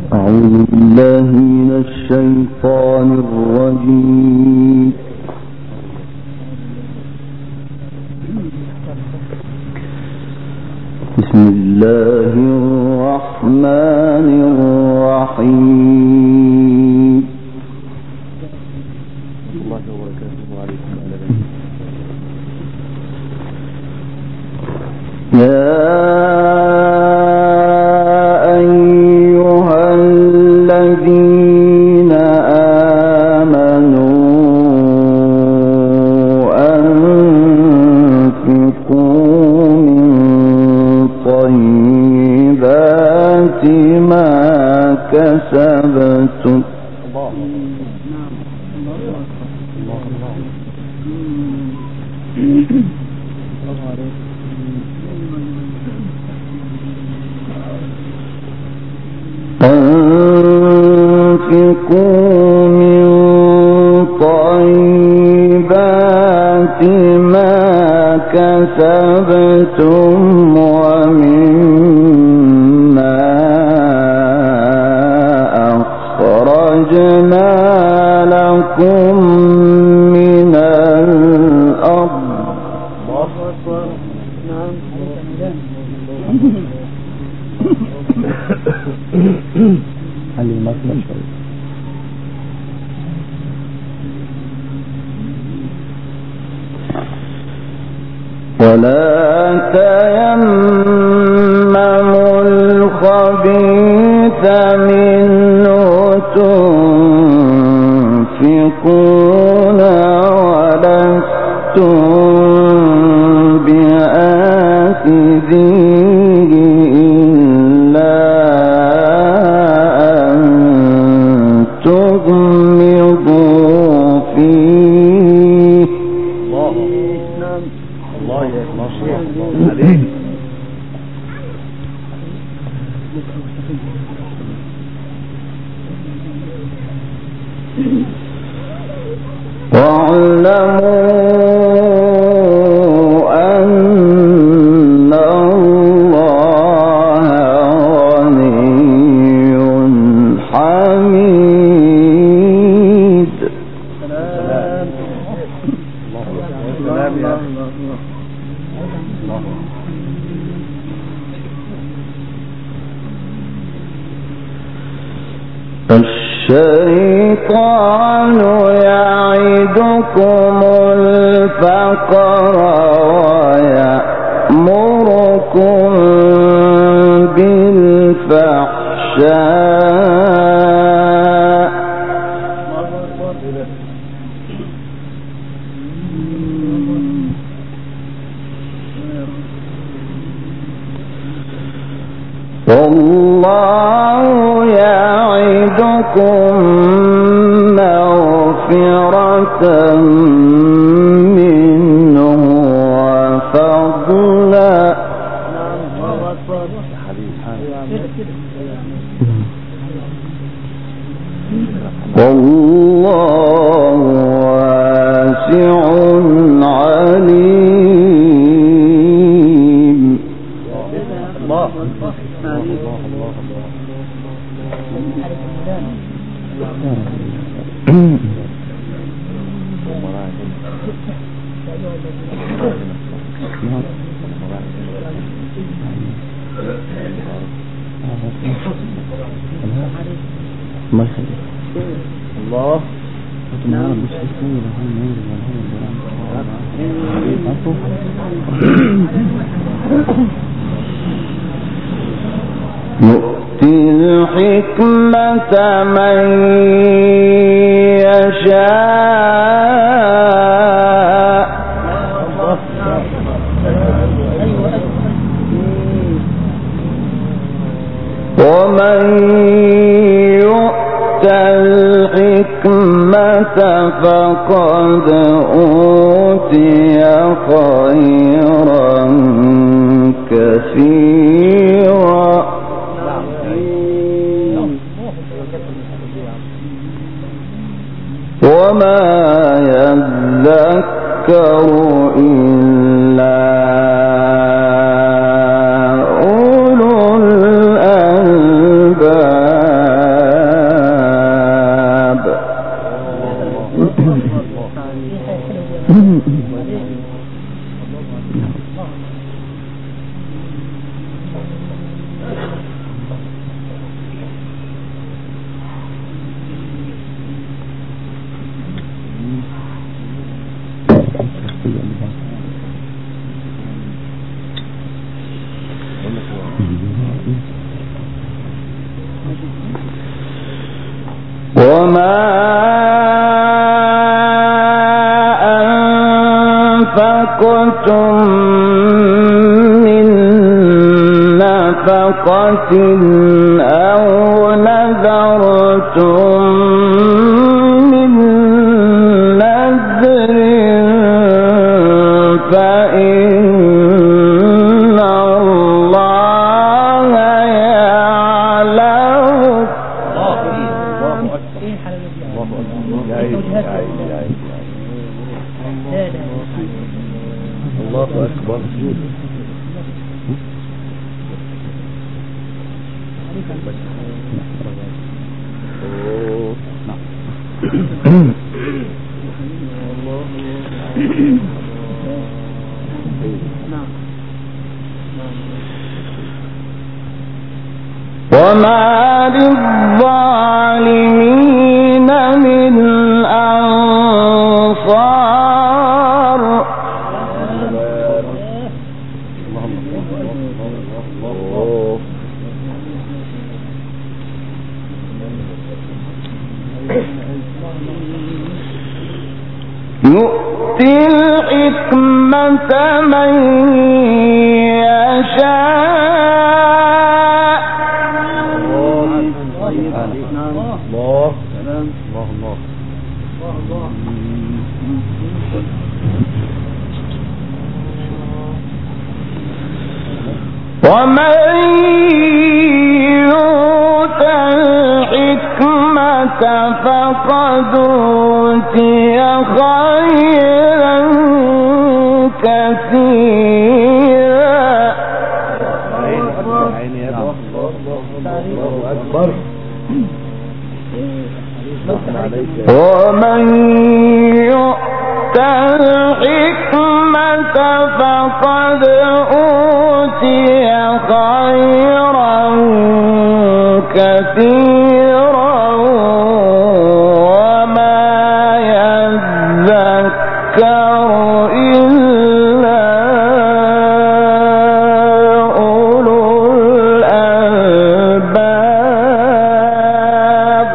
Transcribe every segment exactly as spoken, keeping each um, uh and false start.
أعوذ بالله من الشيطان الرجيم. بسم الله الرحمن الرحيم. الله وبركاته وعليكم السلام. يا كسبتم أنفقوا من طيبات ما كسبتم ومما أخرجنا لكم من الأرض ولا تيمموا الخبيث منه تنفقون ولستم بآخذيه إلا أن تغمضوا فيه. الله عليك. واعلموا أن الله غني حميد. الشيطان يعدكم الفقر ويأمركم بالفحشاء والله يعدكم مغفرة منه وفضلا. والله واسع عليم. الله الله يؤتي الحكمة من يشاء ومن يؤت الحكمة فقد أوتي خيرا كثيرا وما يذكر إلا أولو الألباب. وما أنفقتم من نفقة أو نذرتم من نذر فإن الله يعلم. الله أكبر. وما للظالمين من أنصار. يؤتي الحكمة من يشاء. الله الله ومن يؤت الحكمة فقد أوتي خيرا كثيرا. الله أكبر. ومن يؤت الحكمة فقد أوتي خيرا كثيرا وما يذكر إلا أولو الألباب.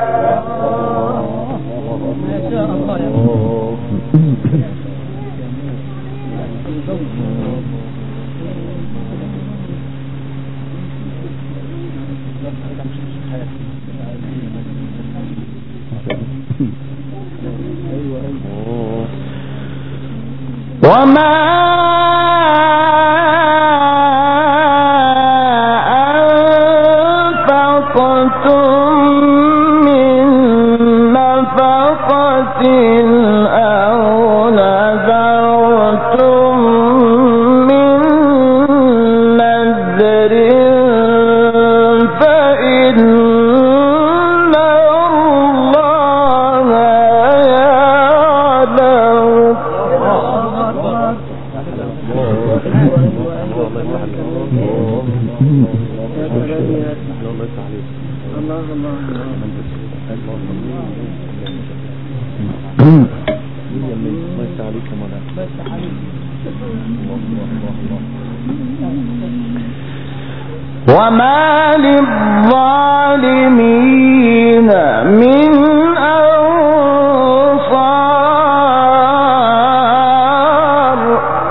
وما أنفقتم من نفقة أو نذرتم من نذر فإن الله يعلم. وما للظالمين من أنصار.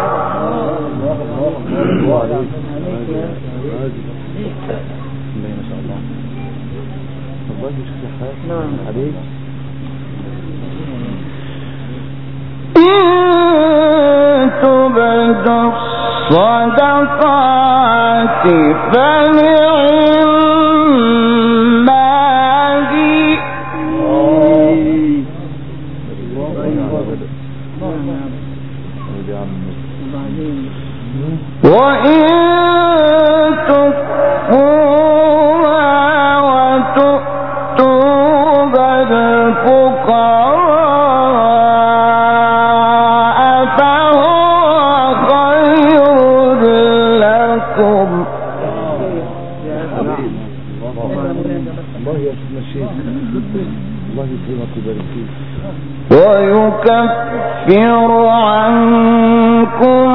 إن تبدوا الصدقات فنعما هي وإن تخفوها وتؤتوها الفقراء فهو خير لكم. الله يسمى الشيخ. الله يكرمك ويبارك فيك. ويكفر عنكم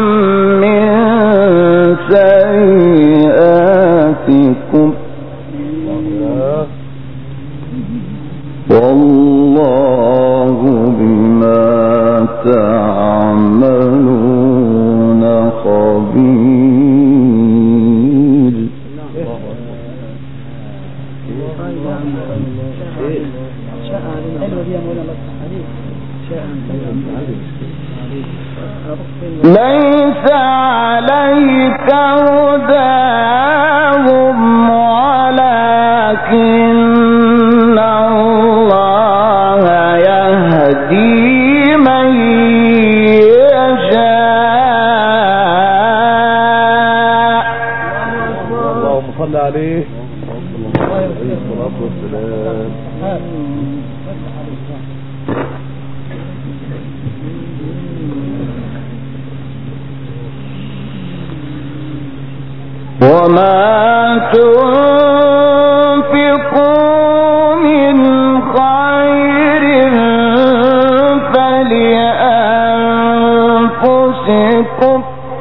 من سيئاتكم والله بما تعملون خبير. ليس عليك هداهم ولكن الله يهدي من يشاء. اللهم صل عليه عليه الصلاة والسلام. وما تنفقوا من خير فلأنفسكم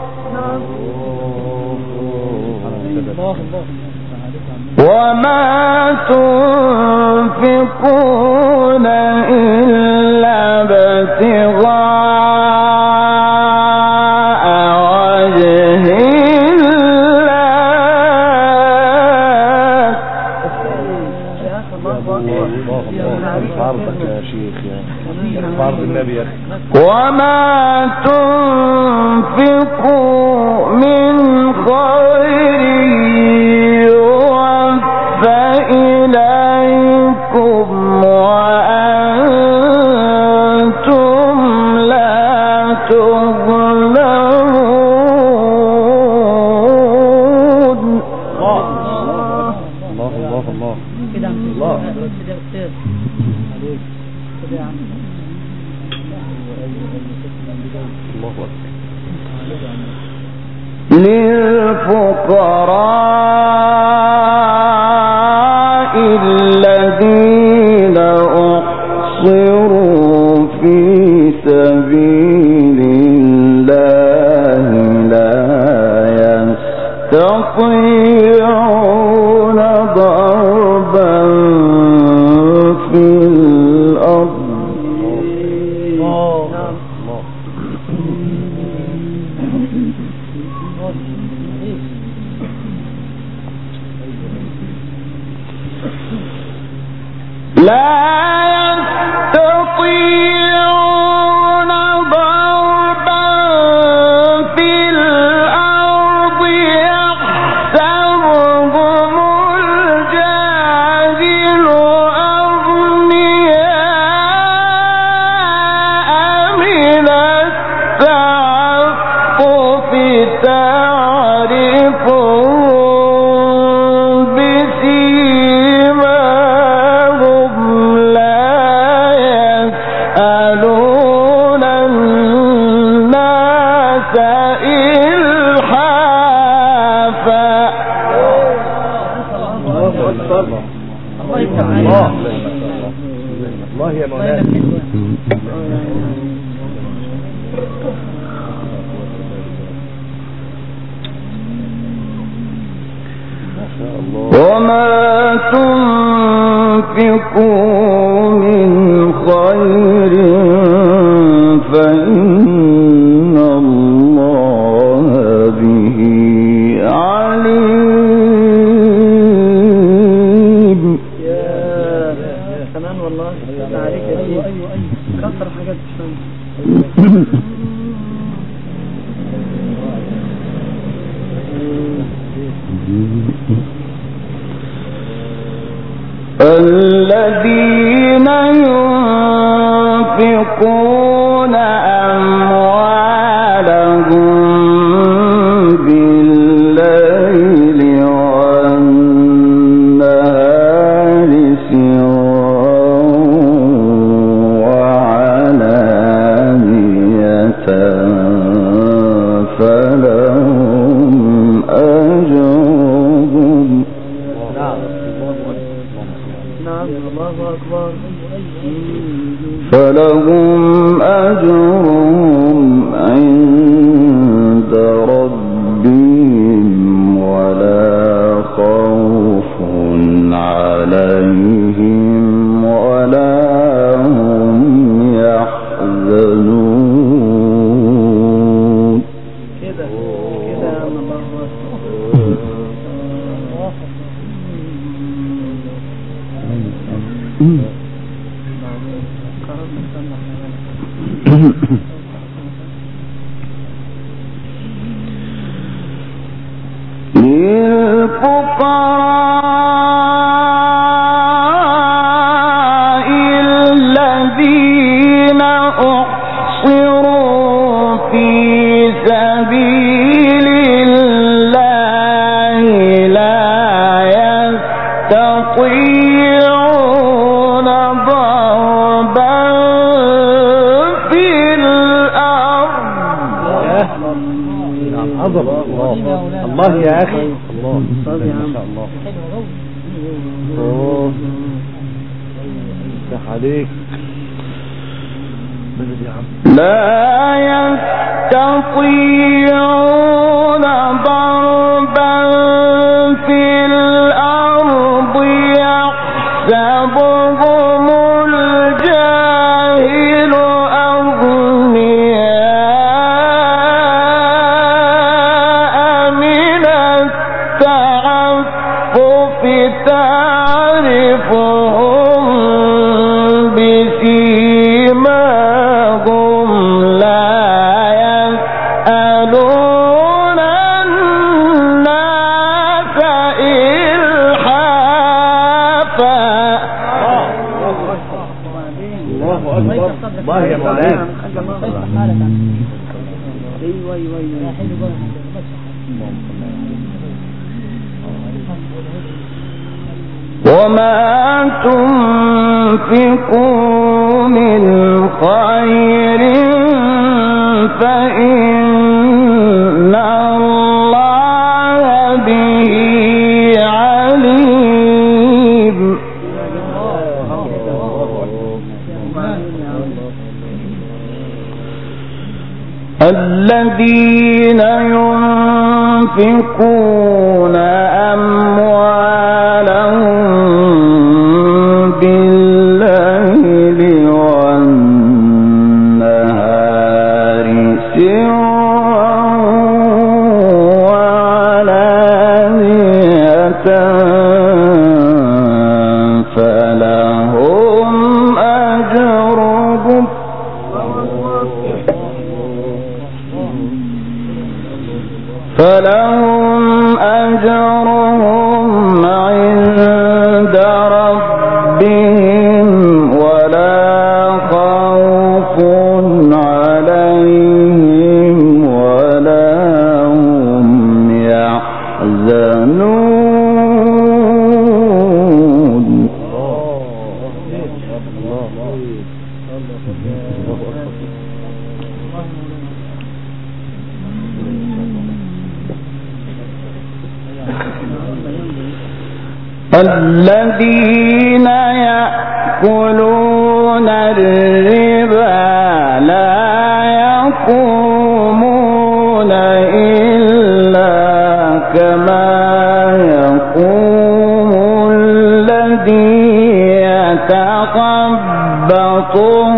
وما تنفقون إلا ابتغاء وجه فرضك يا شيخ يا فرض النبي يا أخي. وما تنفقوا من خير يوفى إليكم وأنتم لا تظلمون. الله الله الله الله الله للفقراء الذين أحصروا في سبيل الله لا يستطيعون ضربا في الأرض لا يستطيعون ضربا في الأرض يحسبهم الجاهل أغنياء من التعفف تعرفهم الله الله يا مولانا. وما تنفقوا من خير فإن الله به عليم. يا كمان والله عليك يا سيدي كثر حاجات الذين ينفقون أموالهم بالليل والنهار سرا وعلانية فلهم أجرهم فلهم أجرهم عند ربهم ولا خوف عليهم ولا للفقراء الذين أحصروا في سبيل الله لا يستطيعون ضربا في الأرض. الله يا أخي، الله ما شاء الله. أوه افتح عليك. لا يستطيعون ضربا في الأرض يحسبهم الجاهل أغنياء من التعفف تعرفهم بسيماهم لا يسألون الناس إلحافا. الله أكبر. الله يا مولانا. وما تنفقوا من خير فإن الله به عليم. الذين ينفقون أموالهم بالليل والنهار سرا وعلانية فلهم أجرهم فلهم أجرهم عند ربهم ولا خوف عليهم ولا هم يحزنون. الذين يأكلون الربا لا يقومون إلا كما يقوم الذي يتخبطه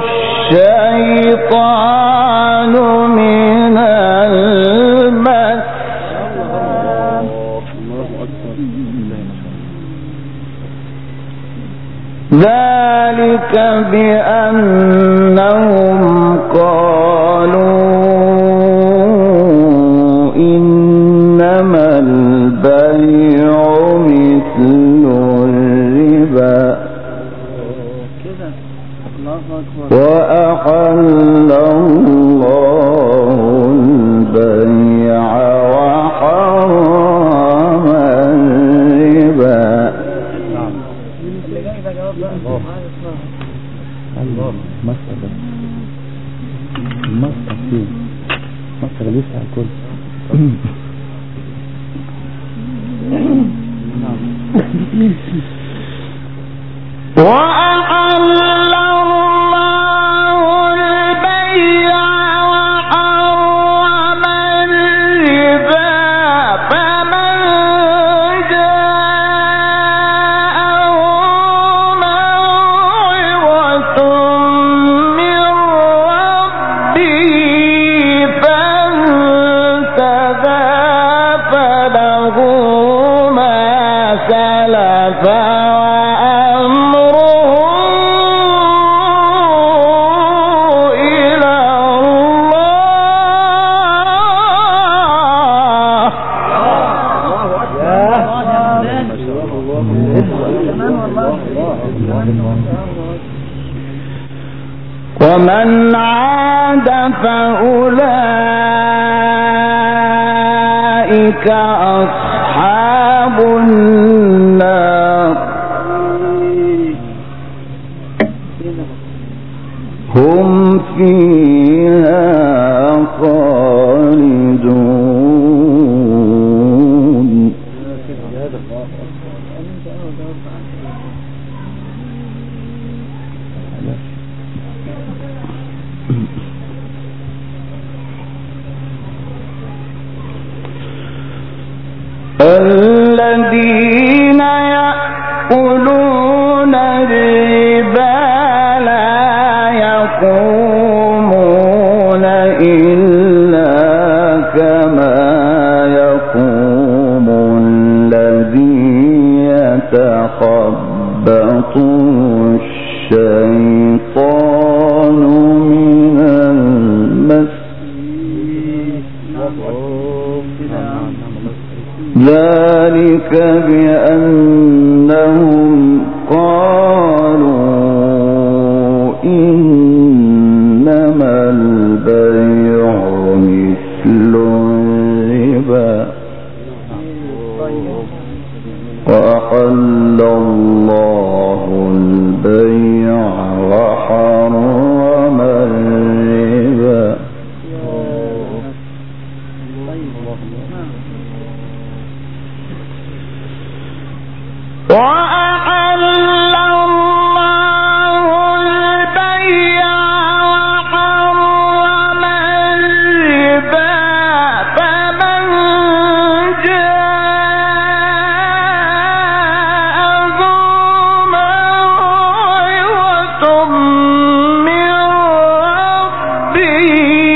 الشيطان من المس. ذلك بأنهم قالوا إنما البيع مثل الربا وأحل الله البيع وحرم الربا. الله مصر ده مصر فين مصر لسه على الكل. وأحل الله البيع وحرم الربا فمن جاءه موعظة من ربه فانتهى فله ما سلف وأمره كمان والله ومن عاد فأولئك أصحاب النار هم فيها خالدون. الذين يأكلون الربا لا يقومون إلا كما يقوم الذي يتخبطه الشيطان من المس ذلك بأنهم قالوا إنما البيع مثل الربا وأحل الله البيع وحرم الربا وأحل الله البيع وحرم الربا فمن جاءه موعظة من ربه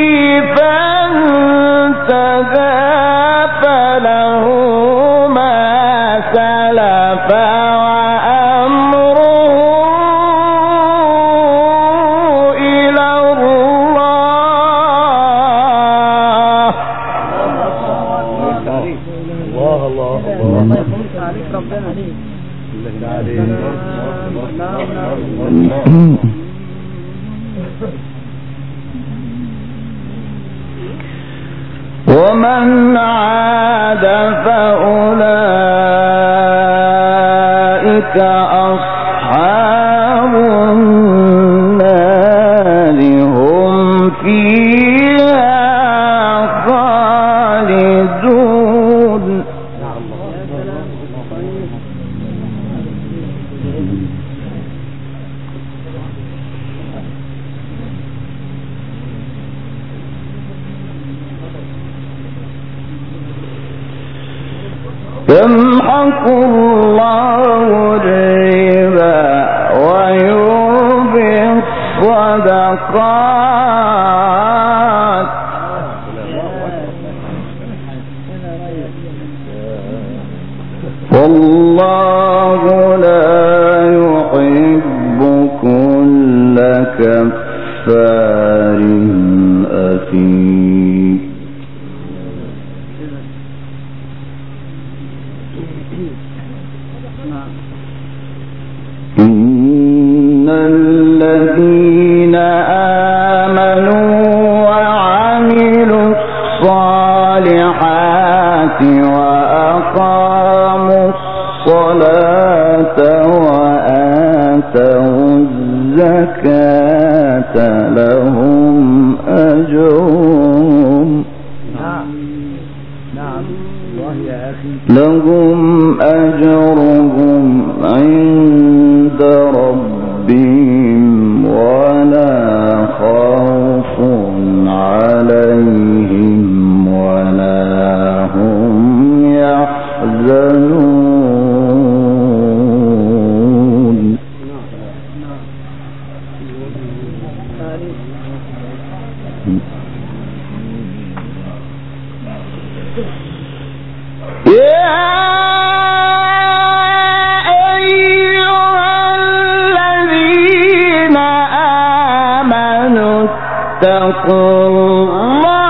فانتهى فله ما سلف وأمره إلى الله. الله الله الله يخلص عليك ربنا عليك ومن عاد فأولئك أصحاب النار هم فيها خالدون. يمحق الله الربا ويربي الصدقات والله لا يحب كل كفار أثيم. إن الذين آمنوا وعملوا الصالحات وأقاموا الصلاة وآتوا الزكاة لهم أجرهم لهم أجرهم عند ربهم ولا خوف عليهم ولا هم يحزنون. يا أيها الذين آمنوا اتقوا الله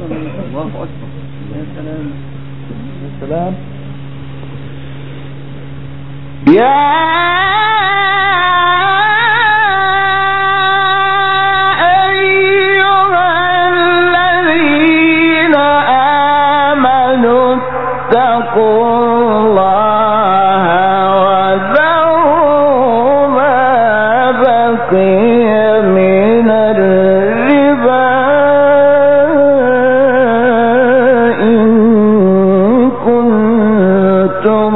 الله أكبر. يا سلام يا سلام. يا أيها الذين آمنوا اتقوا الله وذروا ما بقي من الربا إن كنتم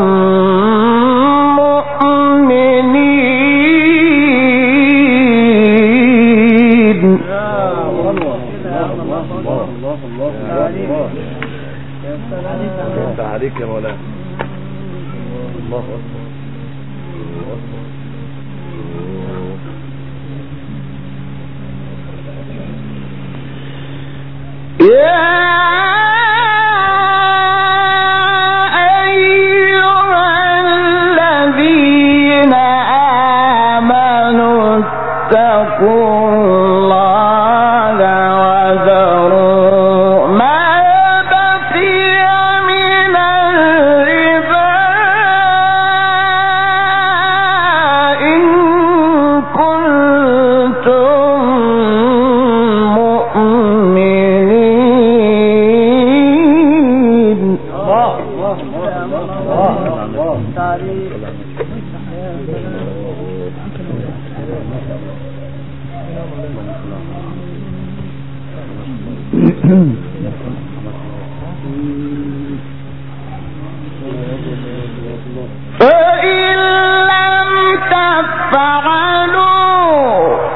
عليك يا مولانا. الله أكبر. يا أيها الذين آمنوا اتقوا الله وذروا ما بقي من الربا إن كنتم مؤمنين. الله الله الله الله. تعريف فإن لم تفعلوا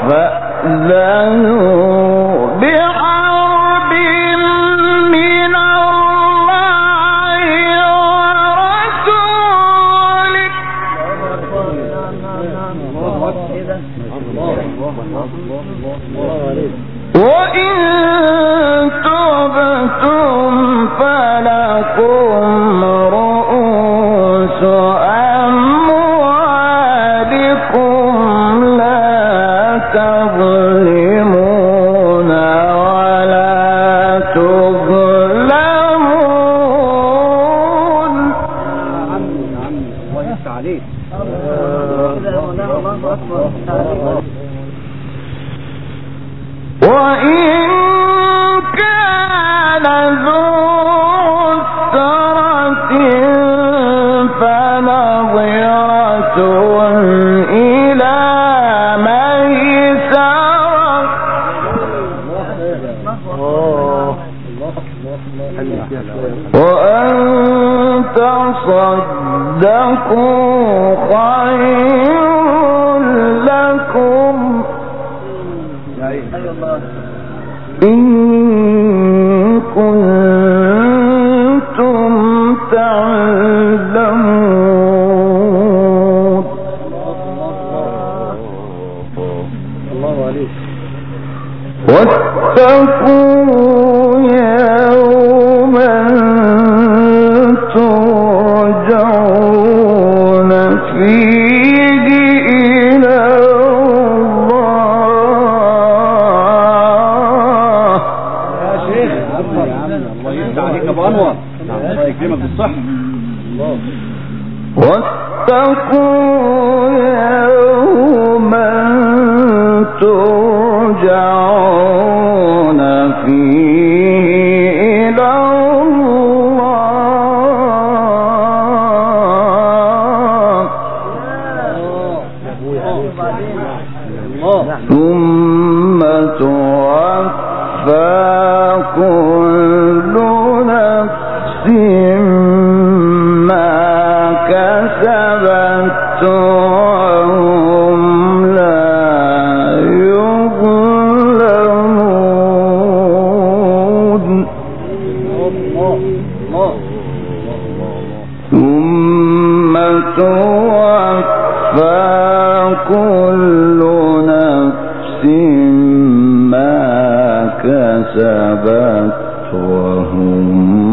فأذنوا بحرب من الله ورسوله وإن تبتم فلكم رؤوس أموالكم لا تظلمون ولا تظلمون. الله يفتح عليك. وإن كان ذو عسرة فنظرة إلى ميسرة وأن تصدقوا خير لكم إن كنتم تعلمون. الله عليك. واتقوا يوما ترجعون فيه إلى الله. يا شيخ الله يفتح عليك يا ابو انور. الله يكرمك بالصحة. الله. واتقوا يوما ترجعون فيه إلى الله ثم توفى كل نفس ما كسبت وهم لا يظلمون. ثم توفى كل نفس ما كسبت وهم